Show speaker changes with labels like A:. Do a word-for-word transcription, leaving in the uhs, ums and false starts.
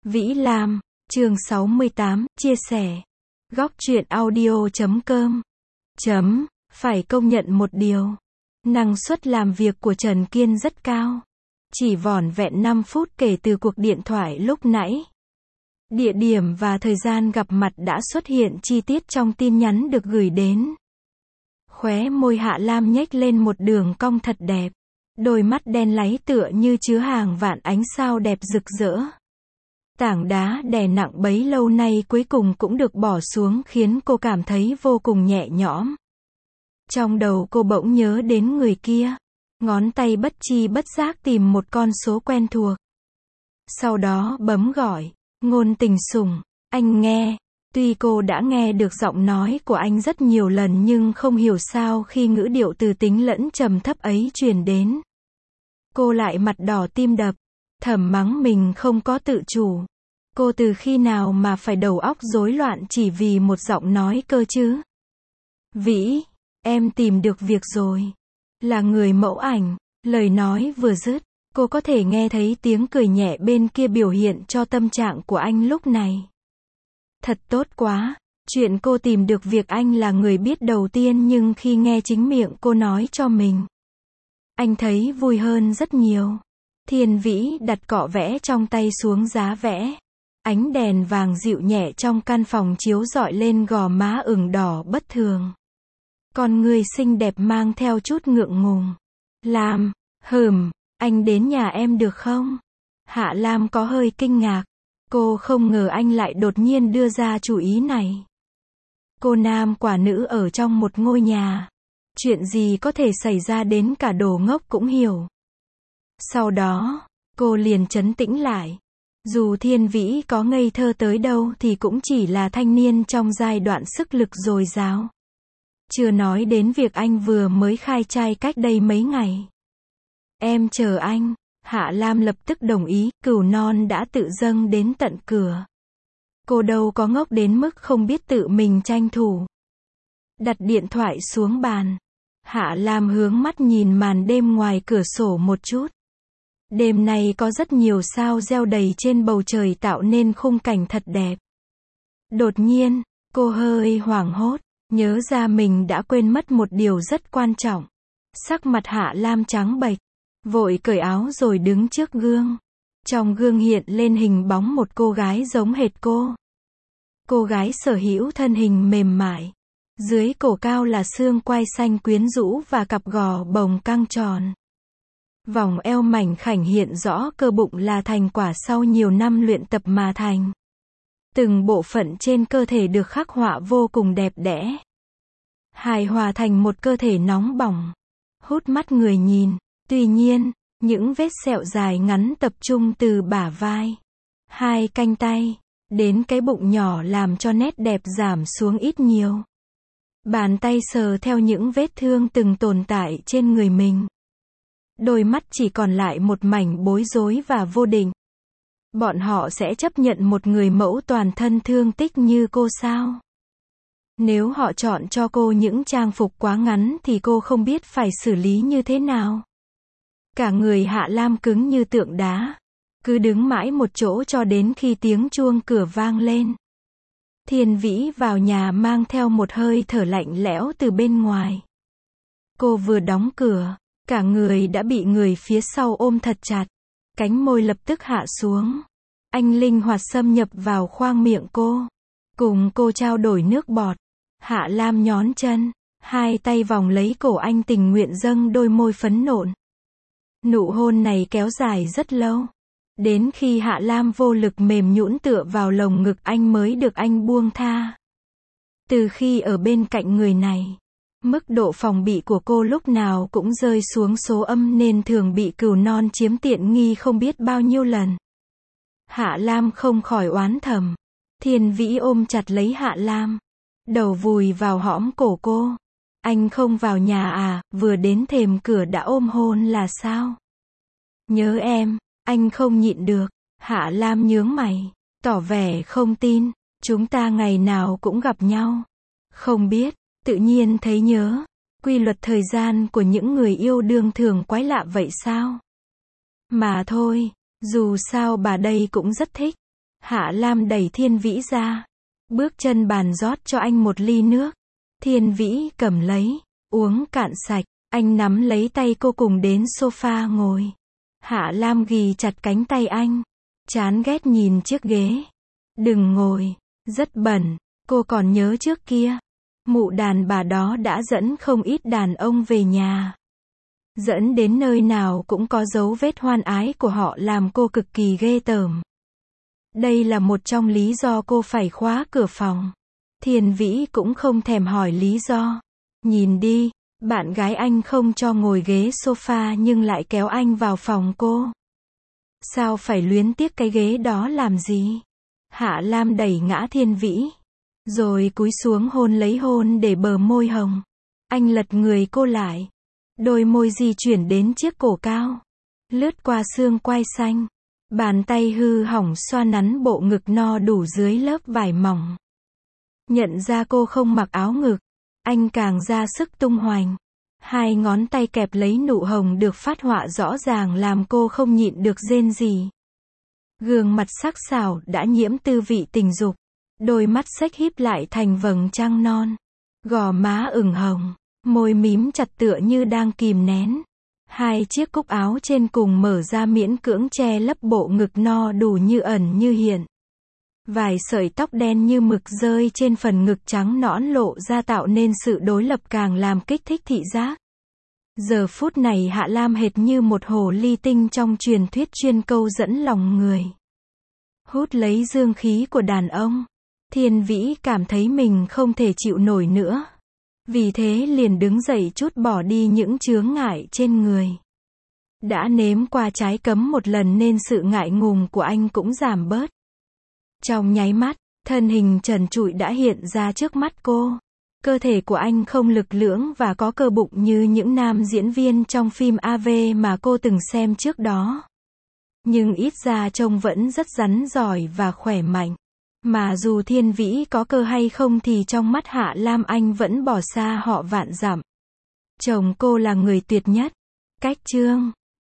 A: Vĩ Lam, chương sáu mươi tám, chia sẻ. Góc truyện audio chấm com. Chấm, phải công nhận một điều. Năng suất làm việc của Trần Kiên rất cao. Chỉ vỏn vẹn năm phút kể từ cuộc điện thoại lúc nãy. Địa điểm và thời gian gặp mặt đã xuất hiện chi tiết trong tin nhắn được gửi đến. Khóe môi Hạ Lam nhếch lên một đường cong thật đẹp. Đôi mắt đen láy tựa như chứa hàng vạn ánh sao đẹp rực rỡ. Tảng đá đè nặng bấy lâu nay cuối cùng cũng được bỏ xuống khiến cô cảm thấy vô cùng nhẹ nhõm. Trong đầu cô bỗng nhớ đến người kia. Ngón tay bất chi bất giác tìm một con số quen thuộc. Sau đó bấm gọi. Ngôn Tình Sủng, anh nghe. Tuy cô đã nghe được giọng nói của anh rất nhiều lần nhưng không hiểu sao khi ngữ điệu từ tính lẫn trầm thấp ấy truyền đến. Cô lại mặt đỏ tim đập. Thầm mắng mình không có tự chủ. Cô từ khi nào mà phải đầu óc rối loạn chỉ vì một giọng nói cơ chứ? Vĩ, em tìm được việc rồi. Là người mẫu ảnh. Lời nói vừa dứt, cô có thể nghe thấy tiếng cười nhẹ bên kia biểu hiện cho tâm trạng của anh lúc này. Thật tốt quá. Chuyện cô tìm được việc anh là người biết đầu tiên nhưng khi nghe chính miệng cô nói cho mình, anh thấy vui hơn rất nhiều. Thiên Vĩ đặt cọ vẽ trong tay xuống giá vẽ. Ánh đèn vàng dịu nhẹ trong căn phòng chiếu rọi lên gò má ửng đỏ bất thường. Con người xinh đẹp mang theo chút ngượng ngùng. Lam, hừm, anh đến nhà em được không? Hạ Lam có hơi kinh ngạc. Cô không ngờ anh lại đột nhiên đưa ra chủ ý này. Cô nam quả nữ ở trong một ngôi nhà. Chuyện gì có thể xảy ra đến cả đồ ngốc cũng hiểu. Sau đó, cô liền trấn tĩnh lại. Dù Thiên Vĩ có ngây thơ tới đâu thì cũng chỉ là thanh niên trong giai đoạn sức lực dồi dào. Chưa nói đến việc anh vừa mới khai trai cách đây mấy ngày. Em chờ anh. Hạ Lam lập tức đồng ý, cừu non đã tự dâng đến tận cửa. Cô đâu có ngốc đến mức không biết tự mình tranh thủ. Đặt điện thoại xuống bàn. Hạ Lam hướng mắt nhìn màn đêm ngoài cửa sổ một chút. Đêm nay có rất nhiều sao reo đầy trên bầu trời tạo nên khung cảnh thật đẹp. Đột nhiên, cô hơi hoảng hốt, nhớ ra mình đã quên mất một điều rất quan trọng. Sắc mặt Hạ Lam trắng bệch, vội cởi áo rồi đứng trước gương. Trong gương hiện lên hình bóng một cô gái giống hệt cô. Cô gái sở hữu thân hình mềm mại. Dưới cổ cao là xương quai xanh quyến rũ và cặp gò bồng căng tròn. Vòng eo mảnh khảnh hiện rõ cơ bụng là thành quả sau nhiều năm luyện tập mà thành. Từng bộ phận trên cơ thể được khắc họa vô cùng đẹp đẽ. Hài hòa thành một cơ thể nóng bỏng. Hút mắt người nhìn. Tuy nhiên, những vết sẹo dài ngắn tập trung từ bả vai, hai cánh tay, đến cái bụng nhỏ làm cho nét đẹp giảm xuống ít nhiều. Bàn tay sờ theo những vết thương từng tồn tại trên người mình. Đôi mắt chỉ còn lại một mảnh bối rối và vô định. Bọn họ sẽ chấp nhận một người mẫu toàn thân thương tích như cô sao? Nếu họ chọn cho cô những trang phục quá ngắn thì cô không biết phải xử lý như thế nào. Cả người Hạ Lam cứng như tượng đá. Cứ đứng mãi một chỗ cho đến khi tiếng chuông cửa vang lên. Thiên Vĩ vào nhà mang theo một hơi thở lạnh lẽo từ bên ngoài. Cô vừa đóng cửa, cả người đã bị người phía sau ôm thật chặt. Cánh môi lập tức hạ xuống. Anh linh hoạt xâm nhập vào khoang miệng cô. Cùng cô trao đổi nước bọt. Hạ Lam nhón chân. Hai tay vòng lấy cổ anh tình nguyện dâng đôi môi phấn nộn. Nụ hôn này kéo dài rất lâu. Đến khi Hạ Lam vô lực mềm nhũn tựa vào lồng ngực anh mới được anh buông tha. Từ khi ở bên cạnh người này, mức độ phòng bị của cô lúc nào cũng rơi xuống số âm nên thường bị cừu non chiếm tiện nghi không biết bao nhiêu lần. Hạ Lam không khỏi oán thầm. Thiên Vĩ ôm chặt lấy Hạ Lam. Đầu vùi vào hõm cổ cô. Anh không vào nhà à, vừa đến thềm cửa đã ôm hôn là sao? Nhớ em, anh không nhịn được. Hạ Lam nhướng mày, tỏ vẻ không tin. Chúng ta ngày nào cũng gặp nhau. Không biết, tự nhiên thấy nhớ. Quy luật thời gian của những người yêu đương thường quái lạ vậy sao? Mà thôi, dù sao bà đây cũng rất thích. Hạ Lam đẩy Thiên Vĩ ra. Bước chân bàn rót cho anh một ly nước. Thiên Vĩ cầm lấy, uống cạn sạch. Anh nắm lấy tay cô cùng đến sofa ngồi. Hạ Lam ghì chặt cánh tay anh. Chán ghét nhìn chiếc ghế. Đừng ngồi, rất bẩn. Cô còn nhớ trước kia. Mụ đàn bà đó đã dẫn không ít đàn ông về nhà. Dẫn đến nơi nào cũng có dấu vết hoan ái của họ làm cô cực kỳ ghê tởm. Đây là một trong lý do cô phải khóa cửa phòng. Thiên Vĩ cũng không thèm hỏi lý do. Nhìn đi, bạn gái anh không cho ngồi ghế sofa nhưng lại kéo anh vào phòng cô. Sao phải luyến tiếc cái ghế đó làm gì? Hạ Lam đẩy ngã Thiên Vĩ. Rồi cúi xuống hôn lấy hôn để bờ môi hồng. Anh lật người cô lại. Đôi môi di chuyển đến chiếc cổ cao. Lướt qua xương quai xanh. Bàn tay hư hỏng xoa nắn bộ ngực no đủ dưới lớp vải mỏng. Nhận ra cô không mặc áo ngực. Anh càng ra sức tung hoành. Hai ngón tay kẹp lấy nụ hồng được phát họa rõ ràng làm cô không nhịn được rên rỉ. Gương mặt sắc sảo đã nhiễm tư vị tình dục. Đôi mắt xếch híp lại thành vầng trăng non. Gò má ửng hồng. Môi mím chặt tựa như đang kìm nén. Hai chiếc cúc áo trên cùng mở ra miễn cưỡng che lấp bộ ngực no đủ như ẩn như hiện. Vài sợi tóc đen như mực rơi trên phần ngực trắng nõn lộ ra tạo nên sự đối lập càng làm kích thích thị giác. Giờ phút này Hạ Lam hệt như một hồ ly tinh trong truyền thuyết chuyên câu dẫn lòng người. Hút lấy dương khí của đàn ông. Thiên Vĩ cảm thấy mình không thể chịu nổi nữa. Vì thế liền đứng dậy trút bỏ đi những chướng ngại trên người. Đã nếm qua trái cấm một lần nên sự ngại ngùng của anh cũng giảm bớt. Trong nháy mắt, thân hình trần trụi đã hiện ra trước mắt cô. Cơ thể của anh không lực lưỡng và có cơ bụng như những nam diễn viên trong phim a vê mà cô từng xem trước đó. Nhưng ít ra trông vẫn rất rắn giỏi và khỏe mạnh. Mà dù Thiên Vĩ có cơ hay không thì trong mắt Hạ Lam anh vẫn bỏ xa họ vạn dặm. Chồng cô là người tuyệt nhất. Cách chương